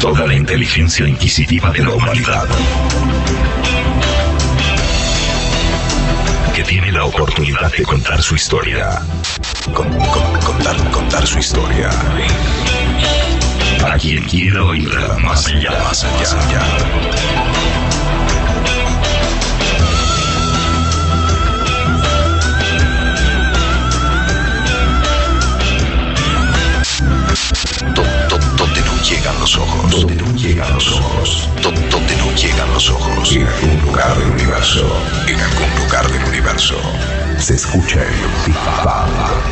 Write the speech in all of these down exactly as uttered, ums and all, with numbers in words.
toda la inteligencia inquisitiva de la humanidad, que tiene la oportunidad de contar su historia. Con, con, contar, contar su historia. Para quien quiera oírla más allá, más allá, más allá. Donde no llegan los ojos, donde no llegan los ojos, donde no llegan los ojos. En algún lugar del universo, en algún lugar del universo, se escucha el Big Bang.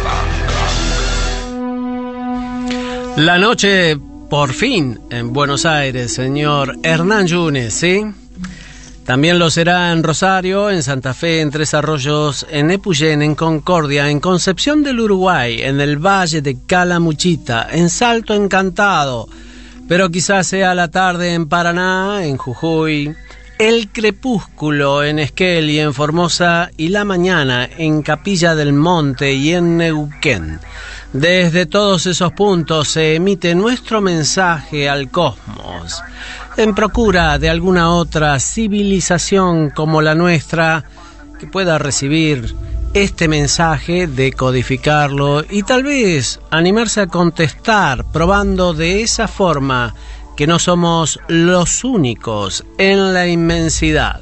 La noche, por fin, en Buenos Aires, señor Hernán Yunes, ¿sí? También lo será en Rosario, en Santa Fe, en Tres Arroyos, en Epuyén, en Concordia, en Concepción del Uruguay, en el Valle de Calamuchita, en Salto Encantado, pero quizás sea la tarde en Paraná, en Jujuy, el crepúsculo en Esquel y en Formosa, y la mañana en Capilla del Monte y en Neuquén. Desde todos esos puntos se emite nuestro mensaje al cosmos, en procura de alguna otra civilización como la nuestra que pueda recibir este mensaje, decodificarlo y tal vez animarse a contestar, probando de esa forma que no somos los únicos en la inmensidad.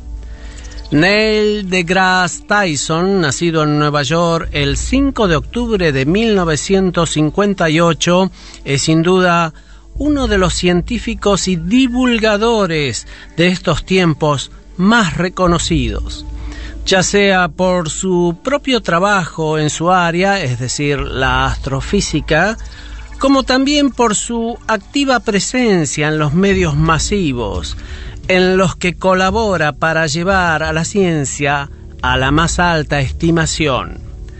Neil deGrasse Tyson, nacido en Nueva York el cinco de octubre de mil novecientos cincuenta y ocho, es sin duda uno de los científicos y divulgadores de estos tiempos más reconocidos, ya sea por su propio trabajo en su área, es decir, la astrofísica, como también por su activa presencia en los medios masivos, en los que colabora para llevar a la ciencia a la más alta estimación.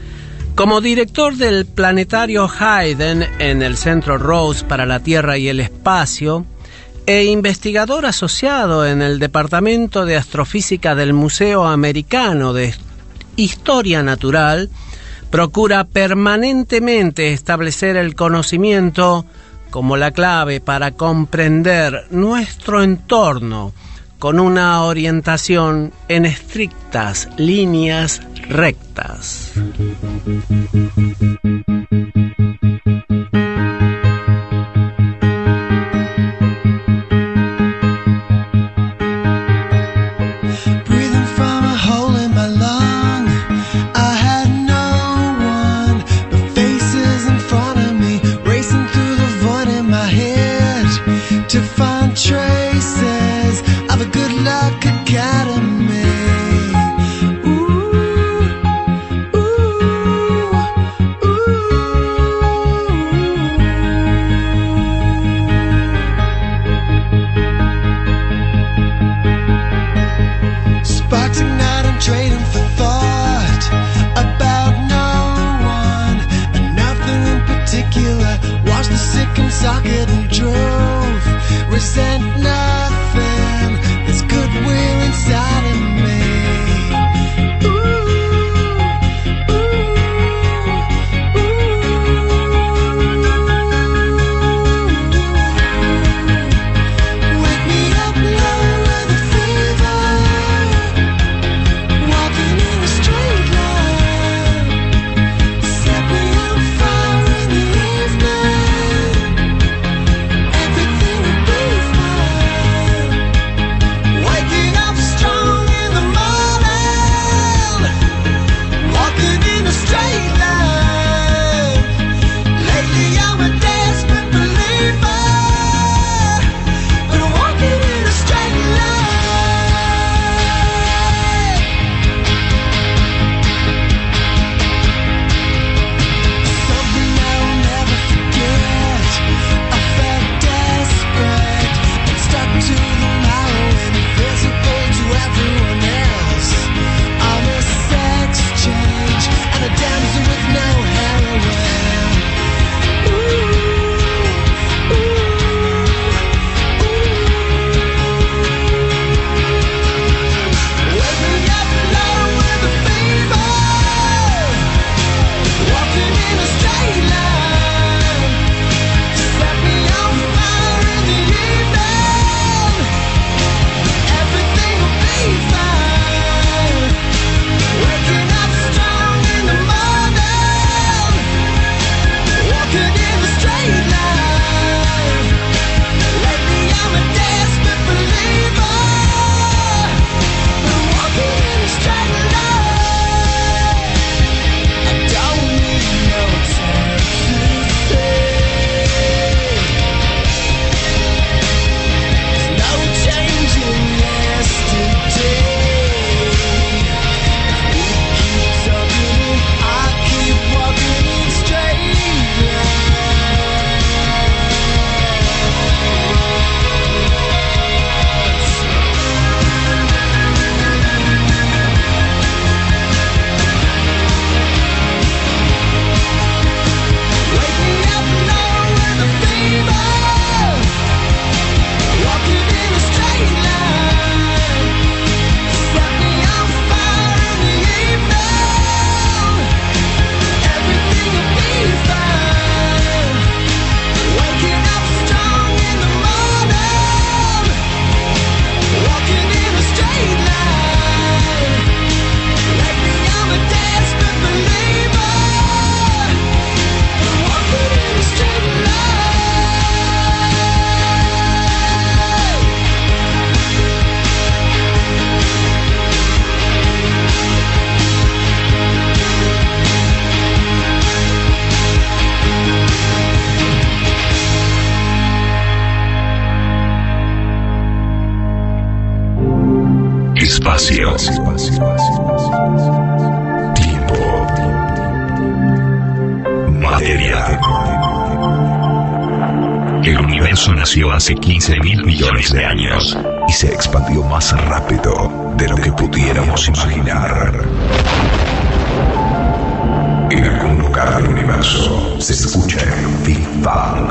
Como director del Planetario Hayden en el Centro Rose para la Tierra y el Espacio, e investigador asociado en el Departamento de Astrofísica del Museo Americano de Historia Natural, procura permanentemente establecer el conocimiento como la clave para comprender nuestro entorno con una orientación en estrictas líneas rectas. Everything will be fine. Espacio. Tiempo. Materia. El universo nació hace quince mil millones de años y se expandió más rápido de lo que pudiéramos imaginar. En algún lugar del universo se escucha el Big Bang.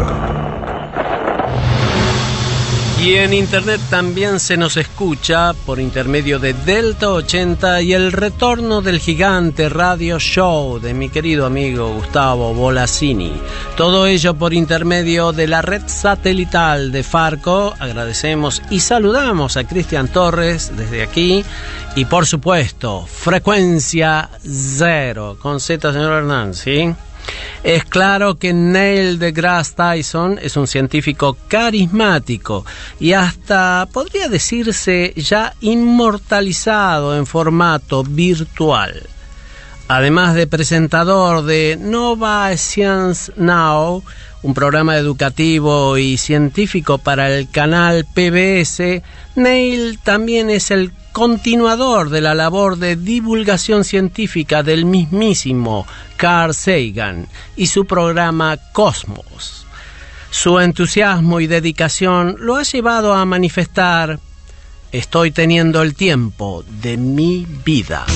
Y en internet también se nos escucha por intermedio de Delta ochenta y el retorno del gigante radio show de mi querido amigo Gustavo Bolasini. Todo ello por intermedio de la red satelital de Farco. Agradecemos y saludamos a Cristian Torres desde aquí. Y por supuesto, Frecuencia Cero, con Z, señor Hernán, ¿sí? Es claro que Neil deGrasse Tyson es un científico carismático y hasta podría decirse ya inmortalizado en formato virtual. Además de presentador de Nova Science Now, un programa educativo y científico para el canal P B S, Neil también es el continuador de la labor de divulgación científica del mismísimo Carl Sagan y su programa Cosmos. Su entusiasmo y dedicación lo ha llevado a manifestar: estoy teniendo el tiempo de mi vida.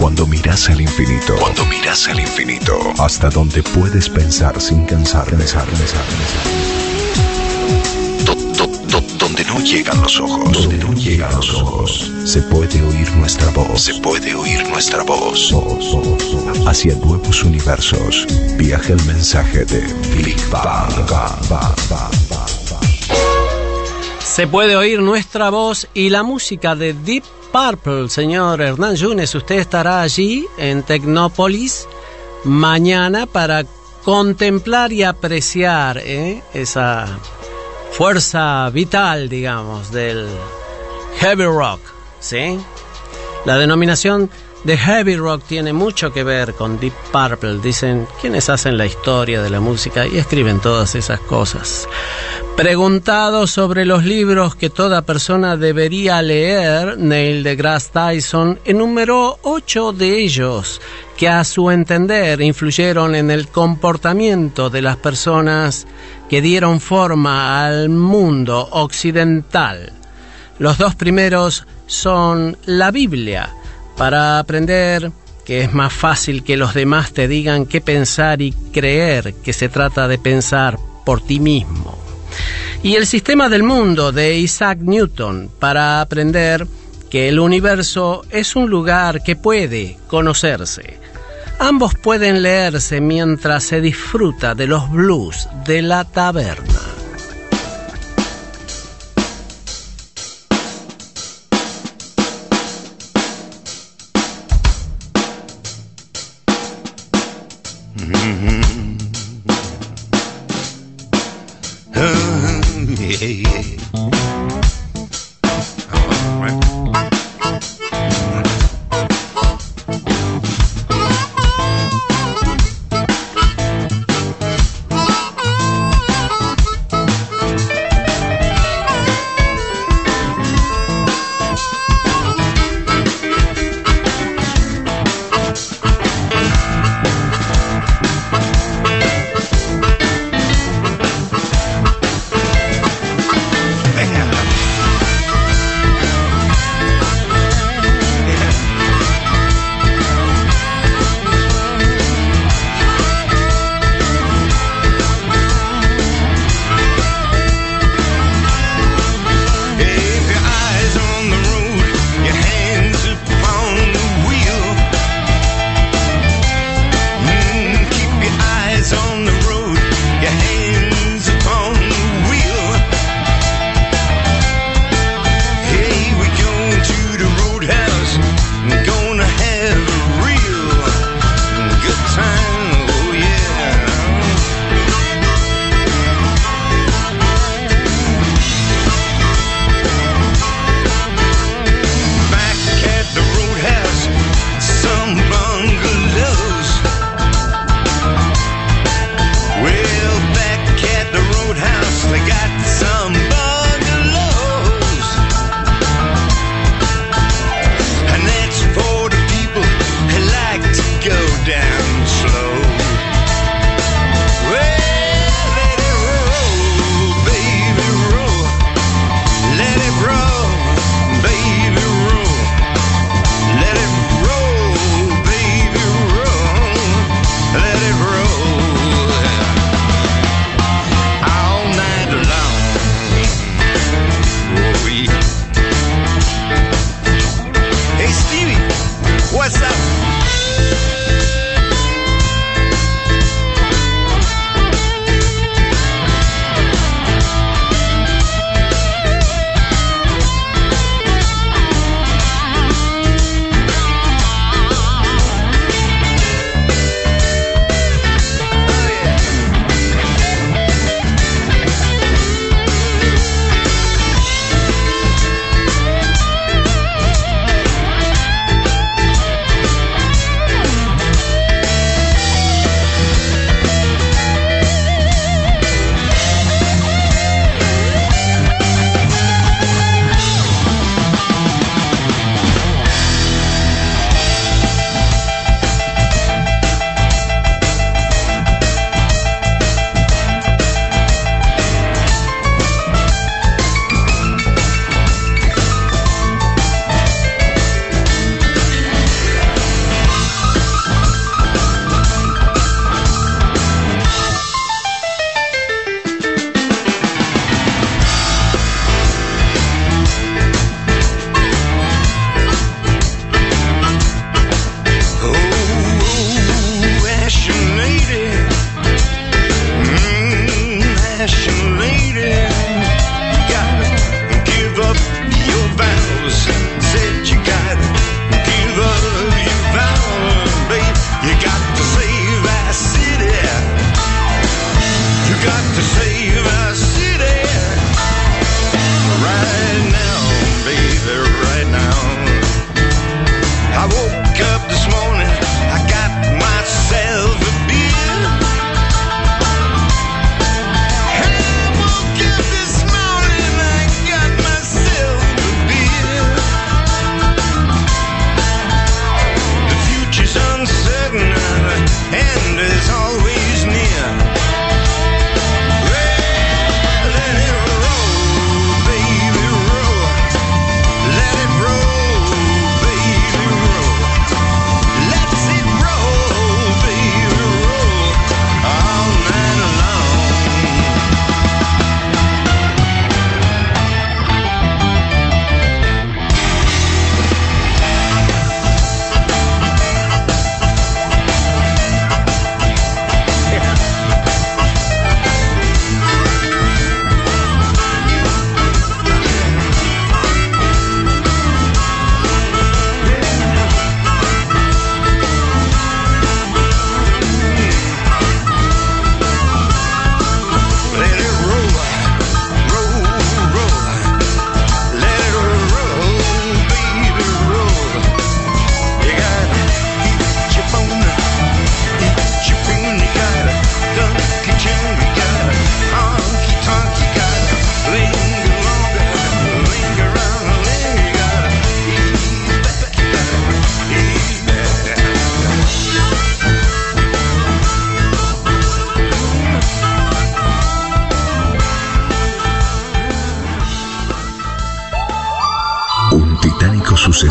Cuando miras al infinito, cuando miras al infinito, hasta donde puedes pensar sin cansar, pensar, pensar, pensar. Do, do, do, donde no llegan los ojos, donde no llegan los ojos, se puede oír nuestra voz, se puede oír nuestra voz. voz, voz, voz. Hacia nuevos universos, viaja el mensaje de Big Bang. Bang, Bang, Bang, Bang. Se puede oír nuestra voz y la música de Deep Purple. Señor Hernán Yunes, usted estará allí en Tecnópolis mañana para contemplar y apreciar ¿eh? esa fuerza vital, digamos, del heavy rock, ¿sí? La denominación de heavy rock tiene mucho que ver con Deep Purple. Dicen quienes hacen la historia de la música y escriben todas esas cosas. Preguntado sobre los libros que toda persona debería leer, Neil deGrasse Tyson enumeró ocho de ellos que a su entender influyeron en el comportamiento de las personas que dieron forma al mundo occidental. Los dos primeros son la Biblia, para aprender que es más fácil que los demás te digan qué pensar y creer que se trata de pensar por ti mismo. Y el sistema del mundo de Isaac Newton, para aprender que el universo es un lugar que puede conocerse. Ambos pueden leerse mientras se disfruta de los blues de la taberna. Yeah, yeah. All right.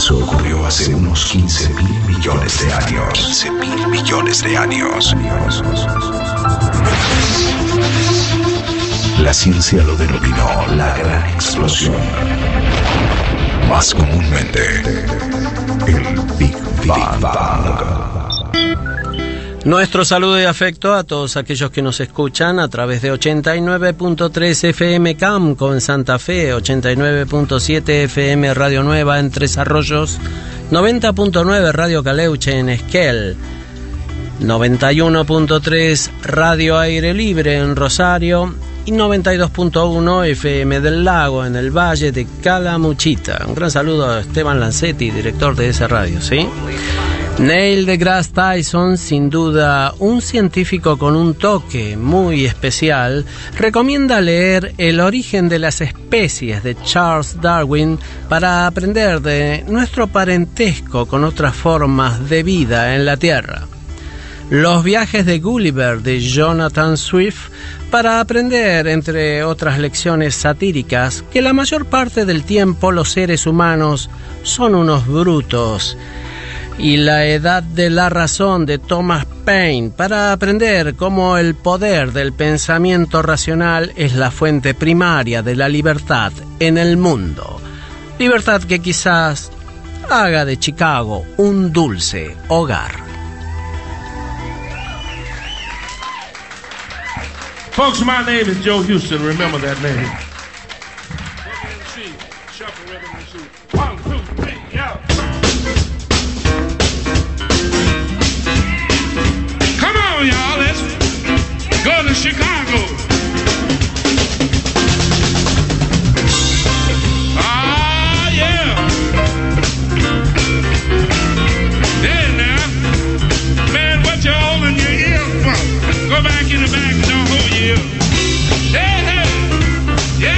Eso ocurrió hace unos quince mil millones de años. quince mil millones de años. La ciencia lo denominó la gran explosión. Más comúnmente, el Big Bang. Nuestro saludo y afecto a todos aquellos que nos escuchan a través de ochenta y nueve punto tres F M Camco en Santa Fe, ochenta y nueve punto siete F M Radio Nueva en Tres Arroyos, noventa punto nueve Radio Caleuche en Esquel, noventa y uno punto tres Radio Aire Libre en Rosario y noventa y dos punto uno F M del Lago en el Valle de Calamuchita. Un gran saludo a Esteban Lancetti, director de esa radio, ¿sí? Neil deGrasse Tyson, sin duda un científico con un toque muy especial, recomienda leer El origen de las especies de Charles Darwin para aprender de nuestro parentesco con otras formas de vida en la Tierra. Los viajes de Gulliver de Jonathan Swift para aprender, entre otras lecciones satíricas, que la mayor parte del tiempo los seres humanos son unos brutos. Y La edad de la razón de Thomas Paine para aprender cómo el poder del pensamiento racional es la fuente primaria de la libertad en el mundo. Libertad que quizás haga de Chicago un dulce hogar. Folks, my name is Joe Houston. Remember that name. One, two, three, yeah. Come on, y'all. Let's go to Chicago. Ah, yeah. There now. Man, what you holding your ear for? Go back in the back and don't hold your ear. Hey, hey. Yeah.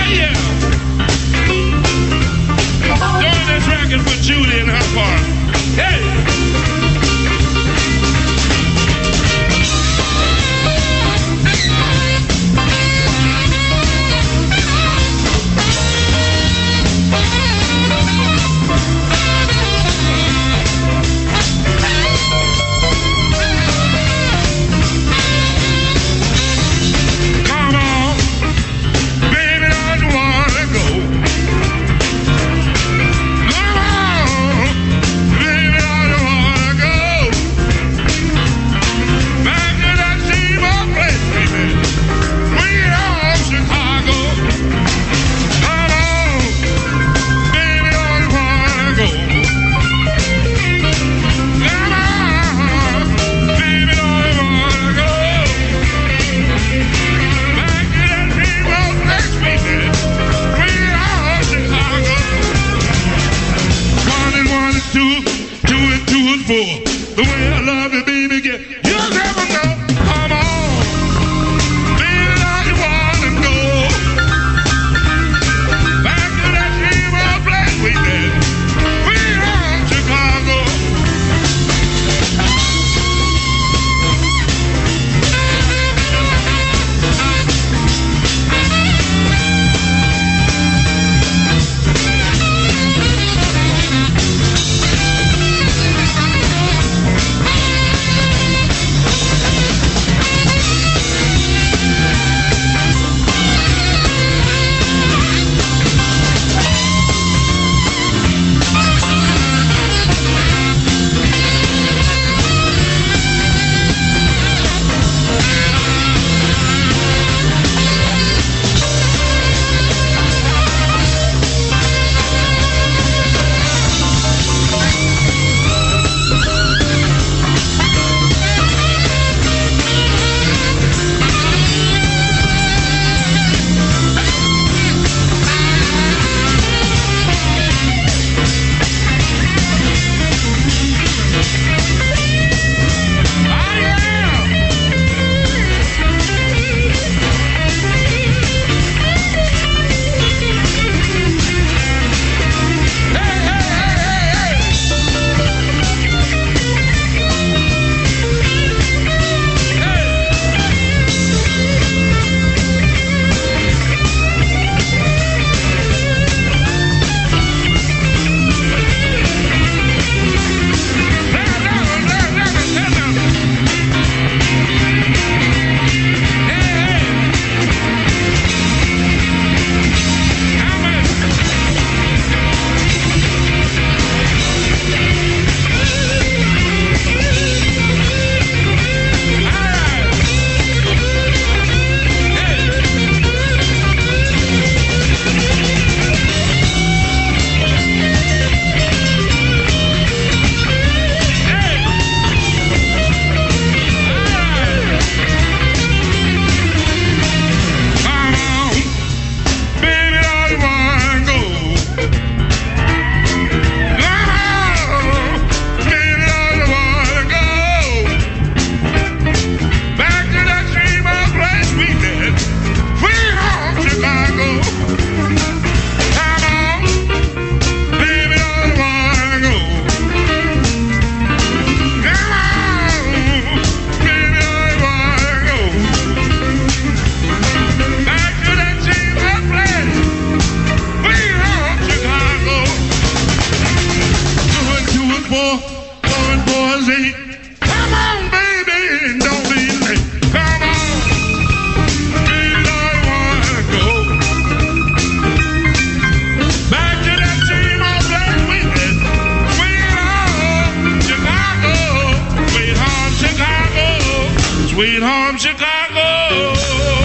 sweet home Chicago.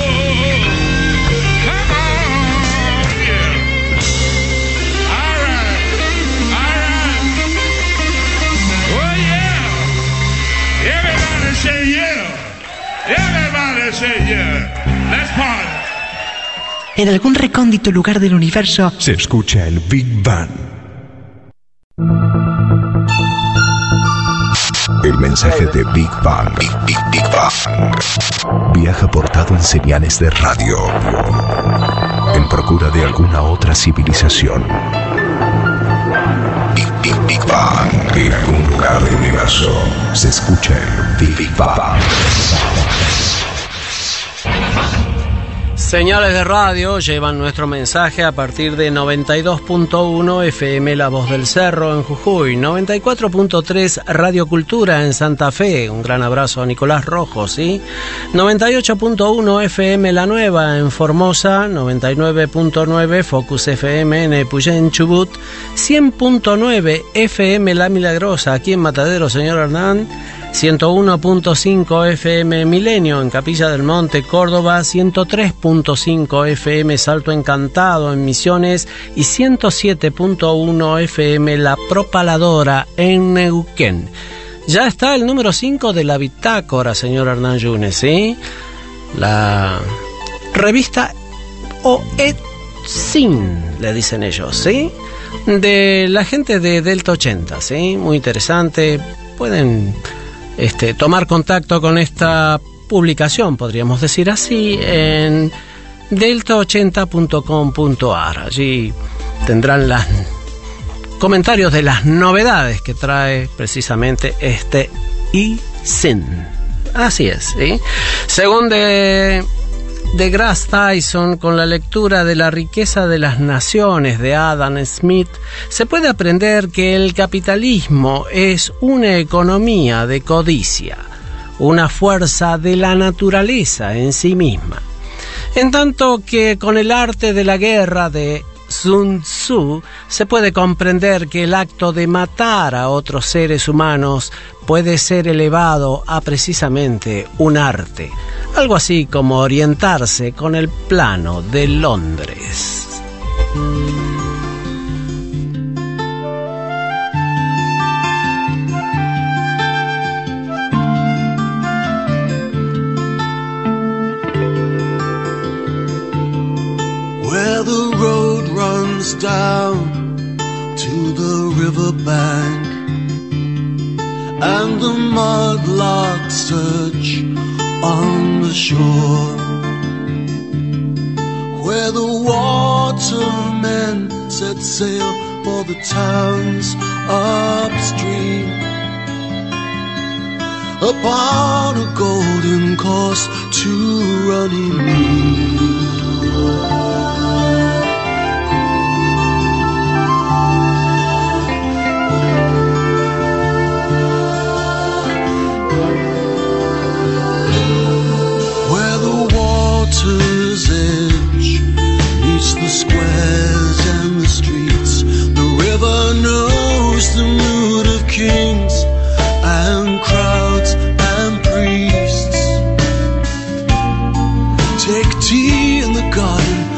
Come on, yeah. All right, all right. Oh yeah. Everybody say yeah. Everybody say yeah. Let's party. En algún recóndito lugar del universo se escucha el Big Bang. El mensaje de Big Bang, Big, Big, Big Bang, viaja portado en señales de radio, en procura de alguna otra civilización. Big, Big, Big Bang, en algún lugar del universo se escucha el Big, Big Bang. Señales de radio llevan nuestro mensaje a partir de noventa y dos punto uno F M La Voz del Cerro en Jujuy, noventa y cuatro punto tres Radio Cultura en Santa Fe, un gran abrazo a Nicolás Rojo, ¿sí? noventa y ocho punto uno F M La Nueva en Formosa, noventa y nueve punto nueve Focus F M en Epuyén, Chubut, cien punto nueve F M La Milagrosa aquí en Matadero, señor Hernán, ciento uno punto cinco F M Milenio en Capilla del Monte, Córdoba, ciento tres punto cinco F M Salto Encantado en Misiones y ciento siete punto uno F M La Propaladora en Neuquén. Ya está el número cinco de la bitácora, señor Hernán Yunes, ¿sí? La revista o ETSIN, le dicen ellos, ¿sí? De la gente de Delta ochenta, ¿sí? Muy interesante. Pueden Este, tomar contacto con esta publicación, podríamos decir así, en delta ochenta punto com punto a r. Allí tendrán los comentarios de las novedades que trae precisamente este I S I N. Así es, ¿sí? Según de, de Grass Tyson, con la lectura de La riqueza de las naciones de Adam Smith, se puede aprender que el capitalismo es una economía de codicia, una fuerza de la naturaleza en sí misma. En tanto que con el arte de la guerra de Sun Tzu se puede comprender que el acto de matar a otros seres humanos puede ser elevado a precisamente un arte, algo así como orientarse con el plano de Londres. Where the road runs down to the riverbank and the mudlarks search on the shore, where the watermen set sail for the towns upstream, upon a golden course to Runnymede. Water's edge meets the squares and the streets. The river knows the mood of kings and crowds and priests. Take tea in the garden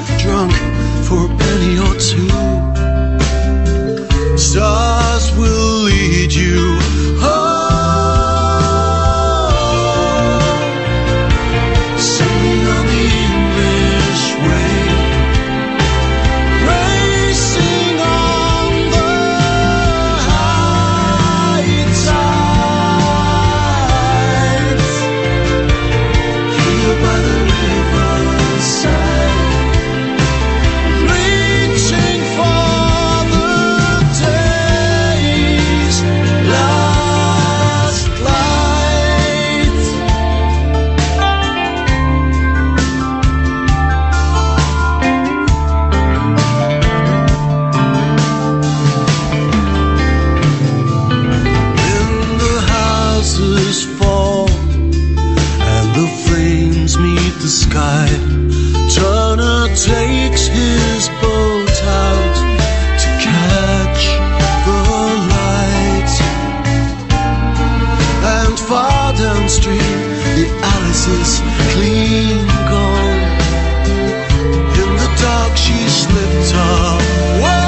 far downstream. The Alice is clean gone. In the dark she slipped away.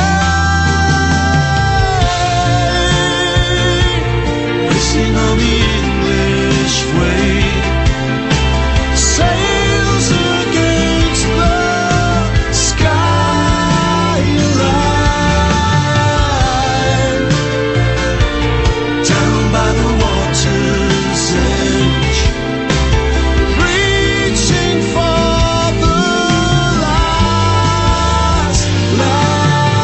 Racing on the English way, sails against the skyline. Down by the water's edge, reaching for the last light.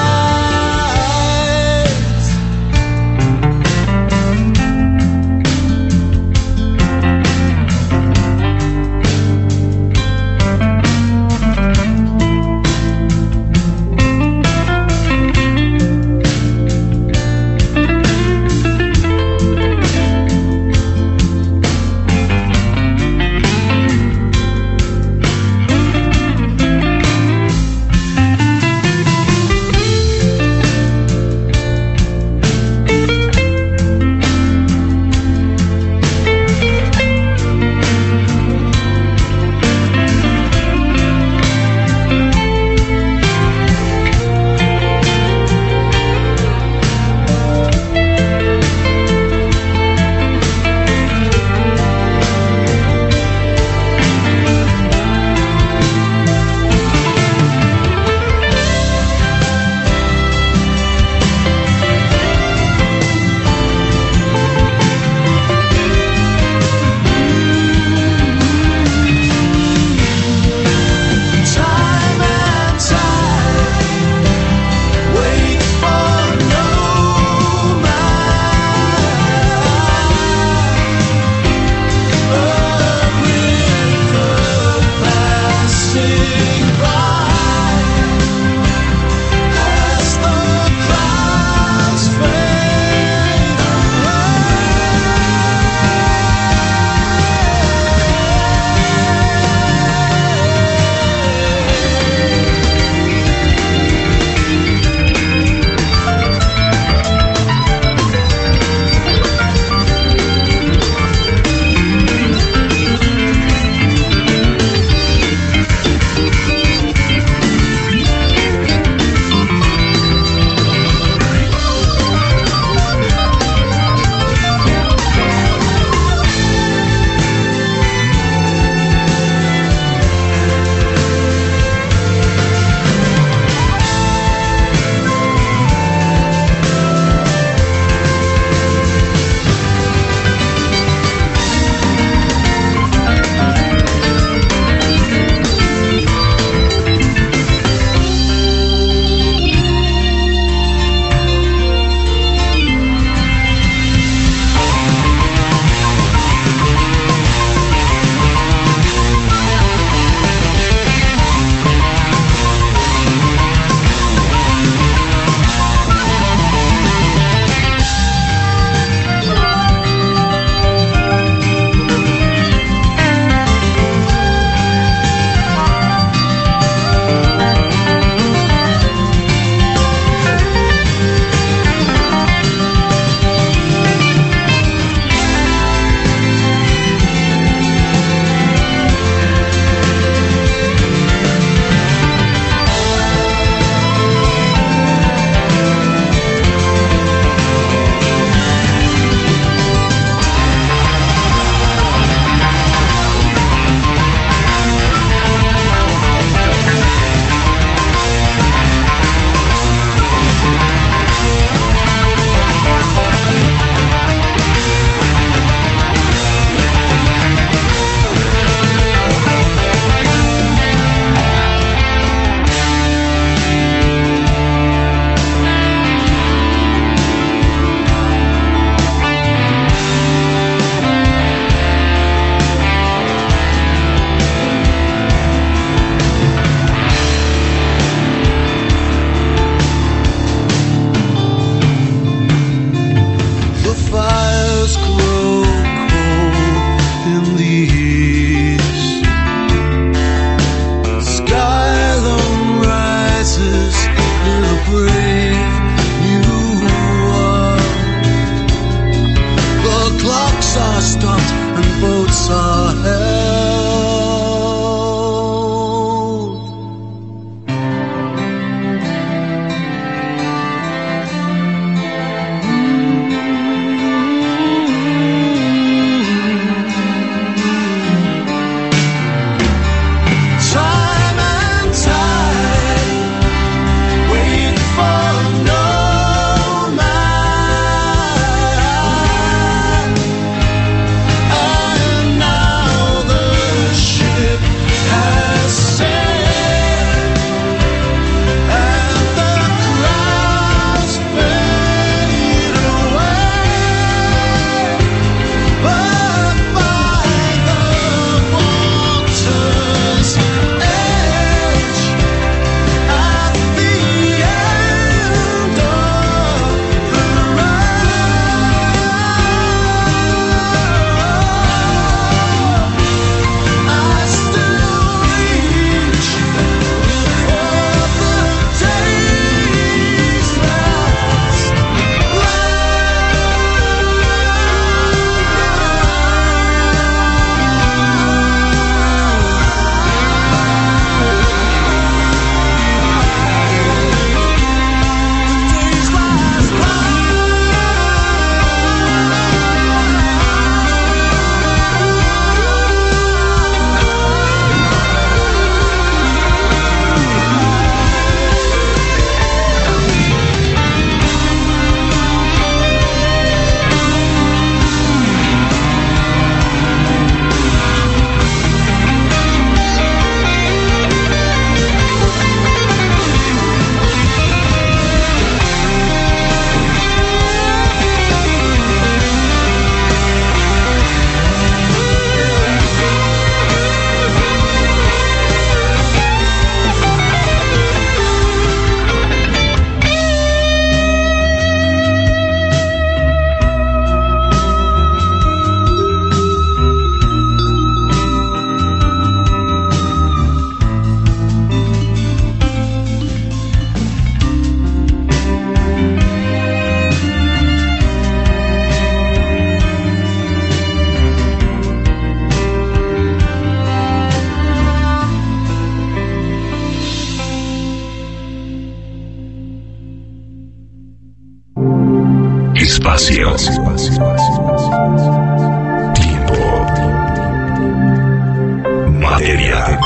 Time and tide wait for no man. A river passing by as the clouds fade stopped and boats are held. Time and tide wait for no man, and now the ship has sailed, and the clouds fade away, but by the water's edge, at the end of the road, I still reach for the day's last Espacio. Tiempo. Materia.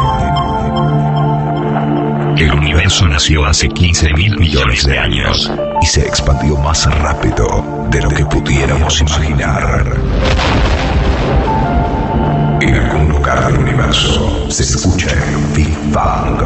El universo nació hace quince mil millones de años y se expandió más rápido de lo que pudiéramos imaginar. En algún lugar del universo se escucha el Big Bang.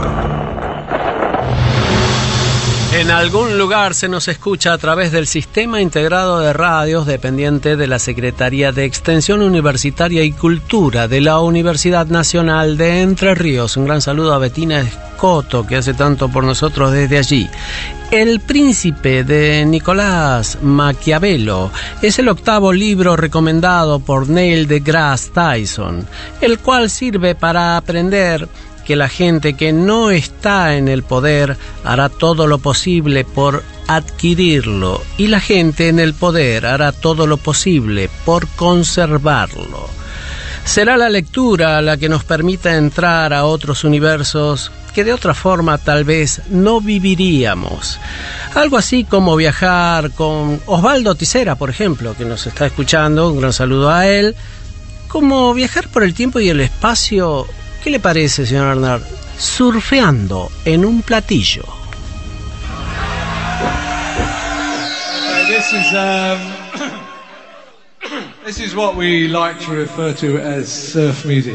En algún lugar se nos escucha a través del Sistema Integrado de Radios dependiente de la Secretaría de Extensión Universitaria y Cultura de la Universidad Nacional de Entre Ríos. Un gran saludo a Bettina Escoto, que hace tanto por nosotros desde allí. El Príncipe de Nicolás Maquiavelo es el octavo libro recomendado por Neil deGrasse Tyson, el cual sirve para aprender que la gente que no está en el poder hará todo lo posible por adquirirlo y la gente en el poder hará todo lo posible por conservarlo. Será la lectura la que nos permita entrar a otros universos que de otra forma tal vez no viviríamos. Algo así como viajar con Osvaldo Tisera, por ejemplo, que nos está escuchando, un gran saludo a él, como viajar por el tiempo y el espacio. ¿Qué le parece, señor Arnard? Surfeando en un platillo. Uh, this is um, this is what we like to refer to as surf music.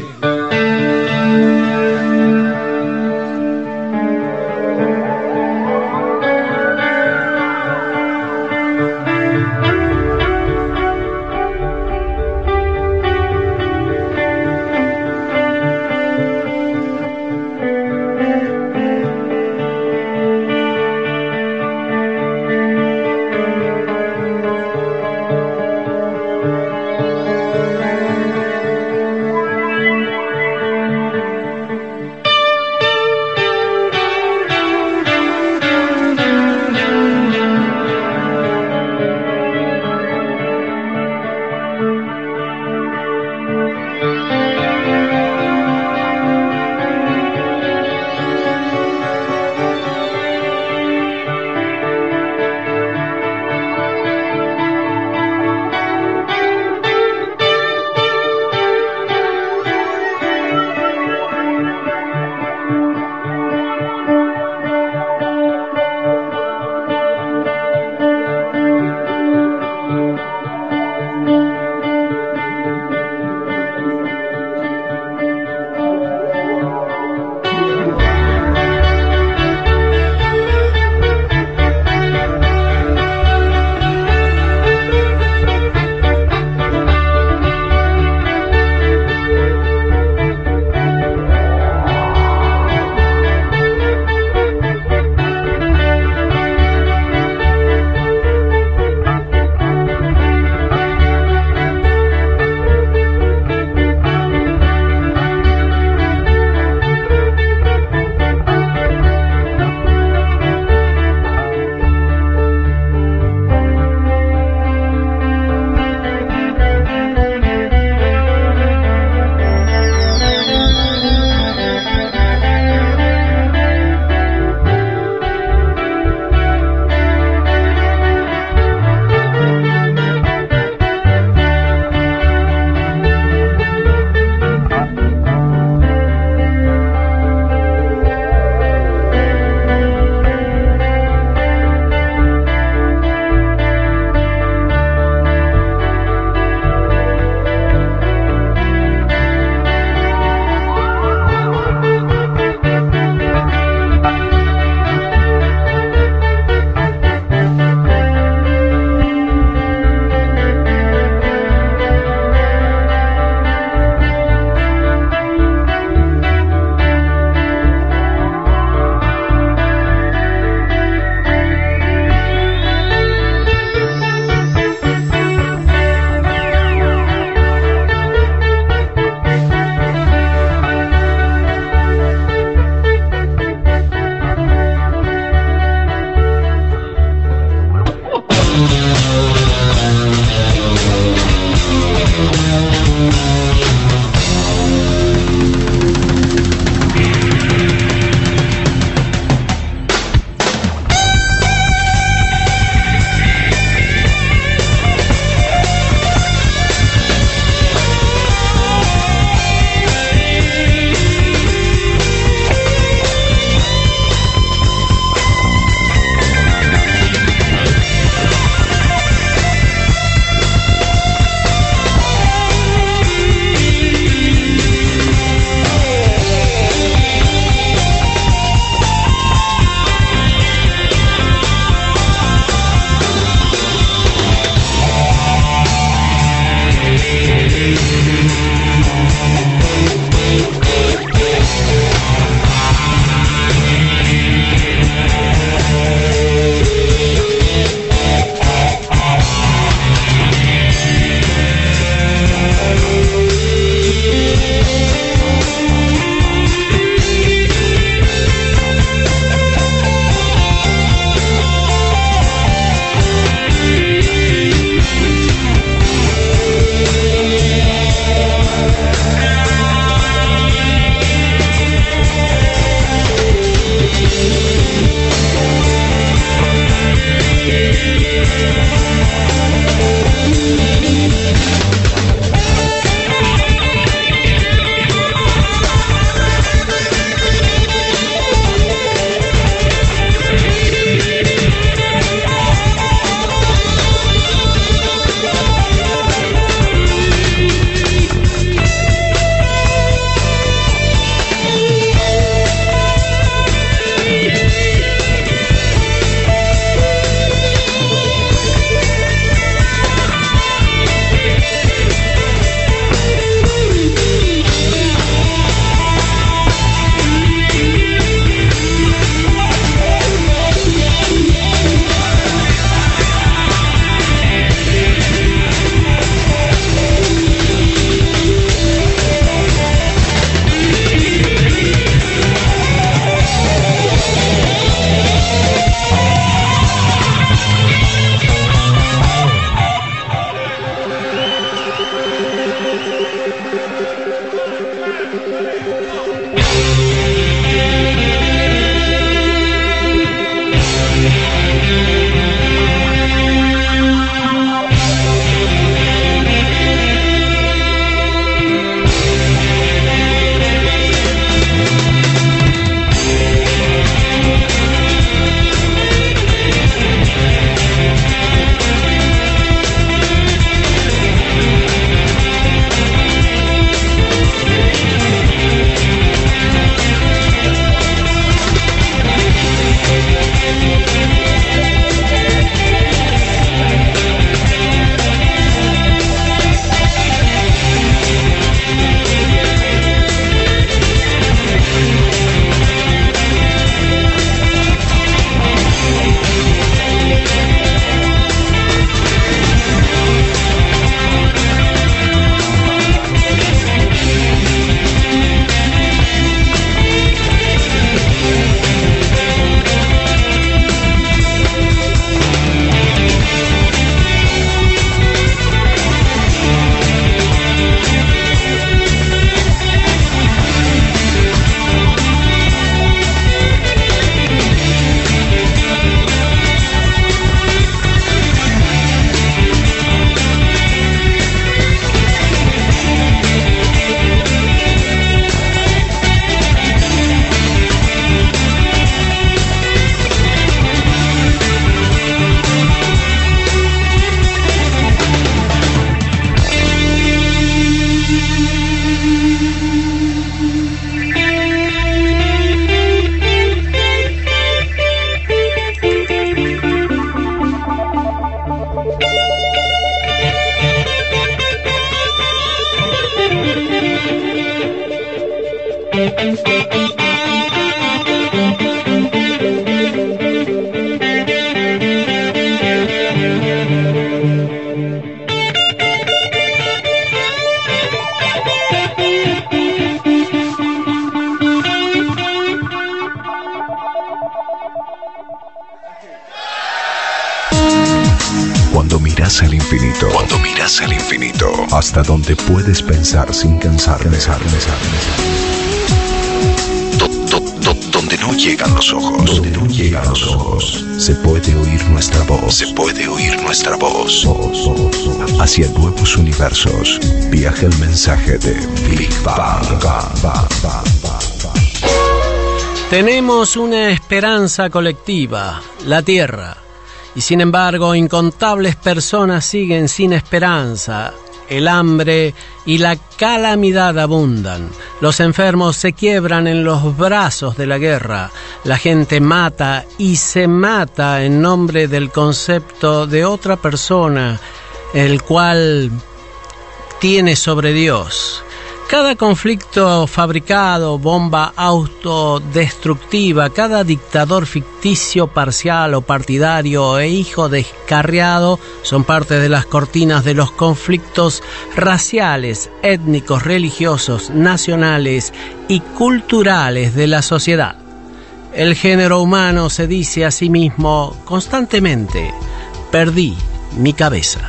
Cuando miras al infinito, cuando miras al infinito, hasta donde puedes pensar sin cansar, pensar, pensar, pensar. Do, do, do, donde no llegan los ojos, donde no llegan los ojos, se puede oír nuestra voz, se puede oír nuestra voz. voz, voz, voz. Hacia nuevos universos, viaja el mensaje de Big Bang. Bang, bang, bang, bang, bang. Tenemos una esperanza colectiva, la Tierra. Y sin embargo, incontables personas siguen sin esperanza. El hambre y la calamidad abundan. Los enfermos se quiebran en los brazos de la guerra. La gente mata y se mata en nombre del concepto de otra persona, el cual tiene sobre Dios. Cada conflicto fabricado, bomba autodestructiva, cada dictador ficticio, parcial o partidario e hijo descarriado son parte de las cortinas de los conflictos raciales, étnicos, religiosos, nacionales y culturales de la sociedad. El género humano se dice a sí mismo constantemente: perdí mi cabeza.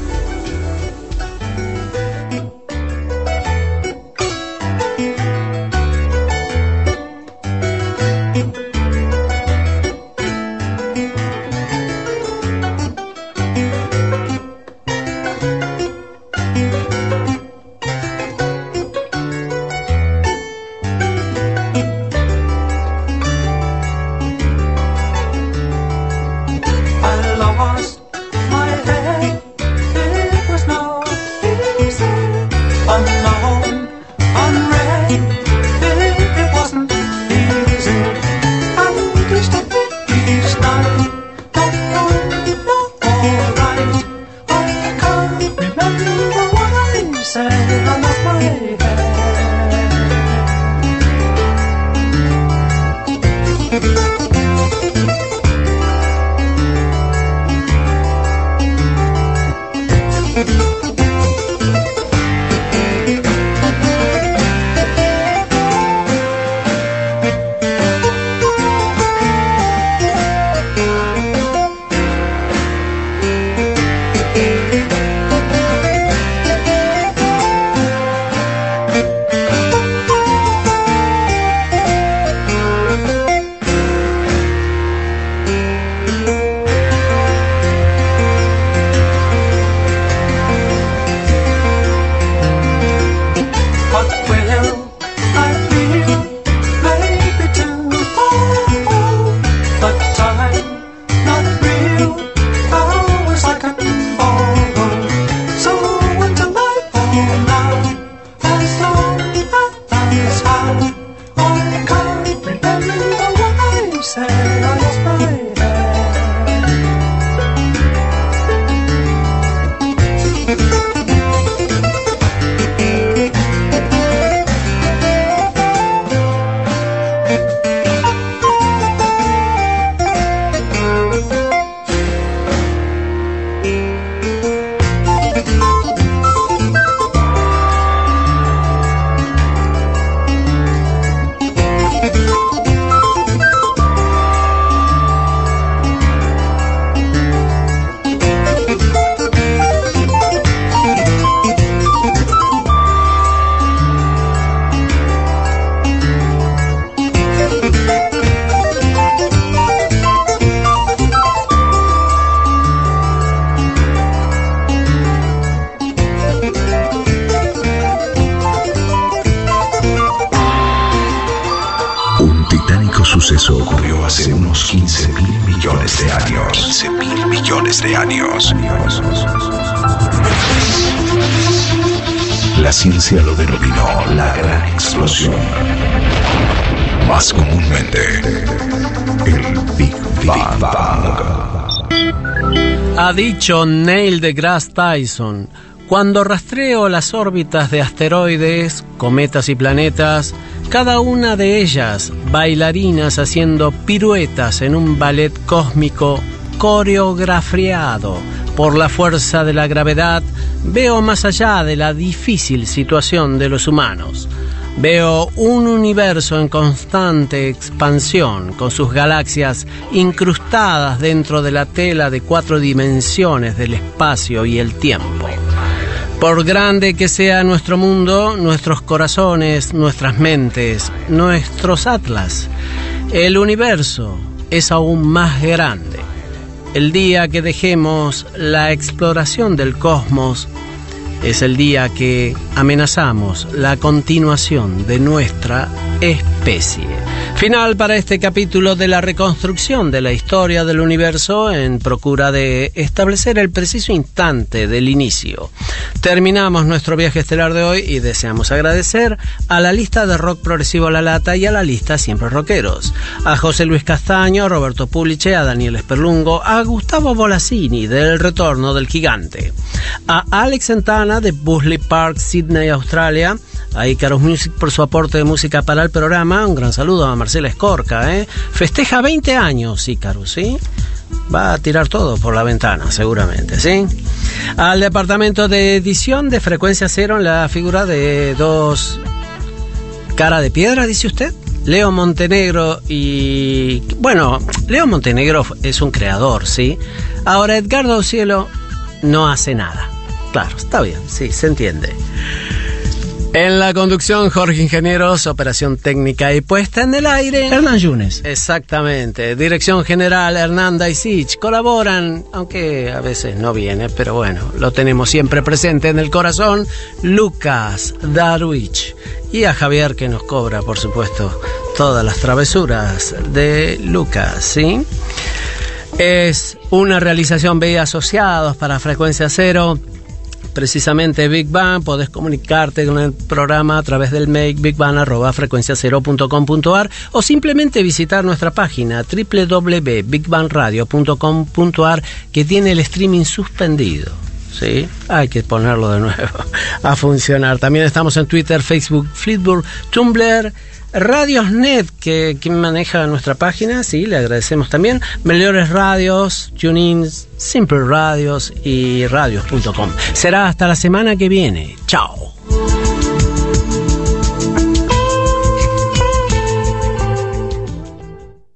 Suceso ocurrió hace unos quince mil millones de años. quince mil millones de años. La ciencia lo denominó la gran explosión. Más comúnmente, el Big Bang. Ha dicho Neil deGrasse Tyson: cuando rastreo las órbitas de asteroides, cometas y planetas, cada una de ellas bailarinas haciendo piruetas en un ballet cósmico coreografiado por la fuerza de la gravedad. Veo más allá de la difícil situación de los humanos. Veo un universo en constante expansión, con sus galaxias incrustadas dentro de la tela de cuatro dimensiones del espacio y el tiempo. Por grande que sea nuestro mundo, nuestros corazones, nuestras mentes, nuestros atlas, el universo es aún más grande. El día que dejemos la exploración del cosmos es el día que amenazamos la continuación de nuestra especie. Final para este capítulo de la reconstrucción de la historia del universo en procura de establecer el preciso instante del inicio. Terminamos nuestro viaje estelar de hoy y deseamos agradecer a la lista de rock progresivo La Lata y a la lista Siempre Rockeros, a José Luis Castaño, a Roberto Puliche, a Daniel Esperlungo, a Gustavo Bolasini del Retorno del Gigante, a Alex Santana de Busley Park, Sydney, Australia, a Icarus Music por su aporte de música para el programa. Un gran saludo a Marcela Escorca, ¿eh? Festeja veinte años Icarus, ¿sí? Va a tirar todo por la ventana, seguramente, ¿sí? Al departamento de edición de Frecuencia Cero en la figura de dos cara de piedra, dice usted, Leo Montenegro y... Bueno, Leo Montenegro es un creador, ¿sí? Ahora Edgardo Cielo no hace nada. Claro, está bien, sí, se entiende. En la conducción, Jorge Ingenieros, operación técnica y puesta en el aire, Hernán Yunes. Exactamente. Dirección general, Hernán Daisich. Colaboran, aunque a veces no viene, pero bueno, lo tenemos siempre presente en el corazón, Lucas Darwich. Y a Javier, que nos cobra, por supuesto, todas las travesuras de Lucas, ¿sí? Es una realización B I Asociados para Frecuencia Cero. Precisamente Big Bang, podés comunicarte con el programa a través del mail bigbang arroba frecuencia cero punto com punto ar o simplemente visitar nuestra página doble u doble u doble u punto big bang radio punto com punto ar, que tiene el streaming suspendido. ¿Sí? Hay que ponerlo de nuevo a funcionar. También estamos en Twitter, Facebook, Flipboard, Tumblr, Radiosnet, que quien maneja nuestra página, sí, le agradecemos también. Mejores Radios, TuneIn, Simple Radios y radios punto com. Será hasta la semana que viene. Chao.